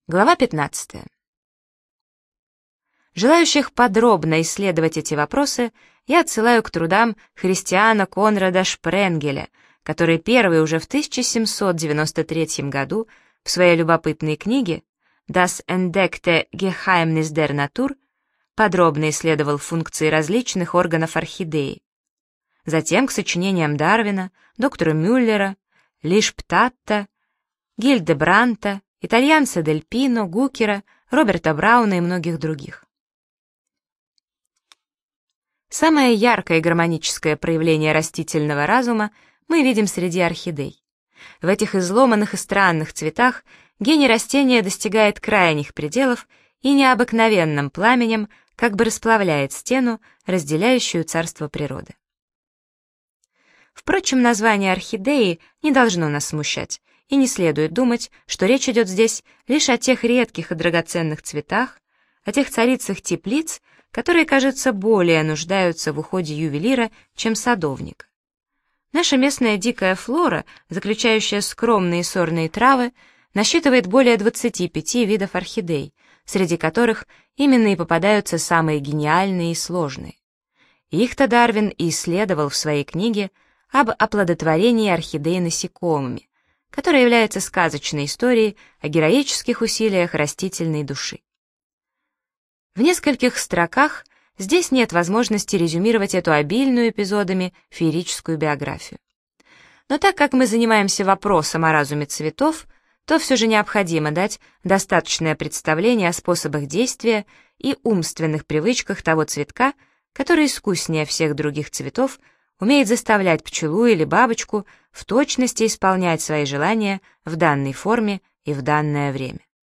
Глава 15. Желающих подробно исследовать эти вопросы я отсылаю к трудам Христиана Конрада Шпренгеля, который первый уже в 1793 году в своей любопытной книге «Das entdeckte Geheimnis der Natur» подробно исследовал функции различных органов орхидеи. Затем к сочинениям Дарвина, доктора Мюллера, Лишптатта, Гильдебранта, итальянца Дель Пино, Гукера, Роберта Брауна и многих других. Самое яркое и гармоническое проявление растительного разума мы видим среди орхидей. В этих изломанных и странных цветах гений растения достигает крайних пределов и необыкновенным пламенем как бы расплавляет стену, разделяющую царство природы. Впрочем, название орхидеи не должно нас смущать, и не следует думать, что речь идет здесь лишь о тех редких и драгоценных цветах, о тех царицах теплиц, которые, кажется, более нуждаются в уходе ювелира, чем садовника. Наша местная дикая флора, заключающая скромные сорные травы, насчитывает более 25 видов орхидей, среди которых именно и попадаются самые гениальные и сложные. Их-то Дарвин и исследовал в своей книге об оплодотворении орхидей насекомыми, которая является сказочной историей о героических усилиях растительной души. В нескольких строках здесь нет возможности резюмировать эту обильную эпизодами феерическую биографию. Но так как мы занимаемся вопросом о разуме цветов, то все же необходимо дать достаточное представление о способах действия и умственных привычках того цветка, который искуснее всех других цветов умеет заставлять пчелу или бабочку в точности исполнять свои желания в данной форме и в данное время.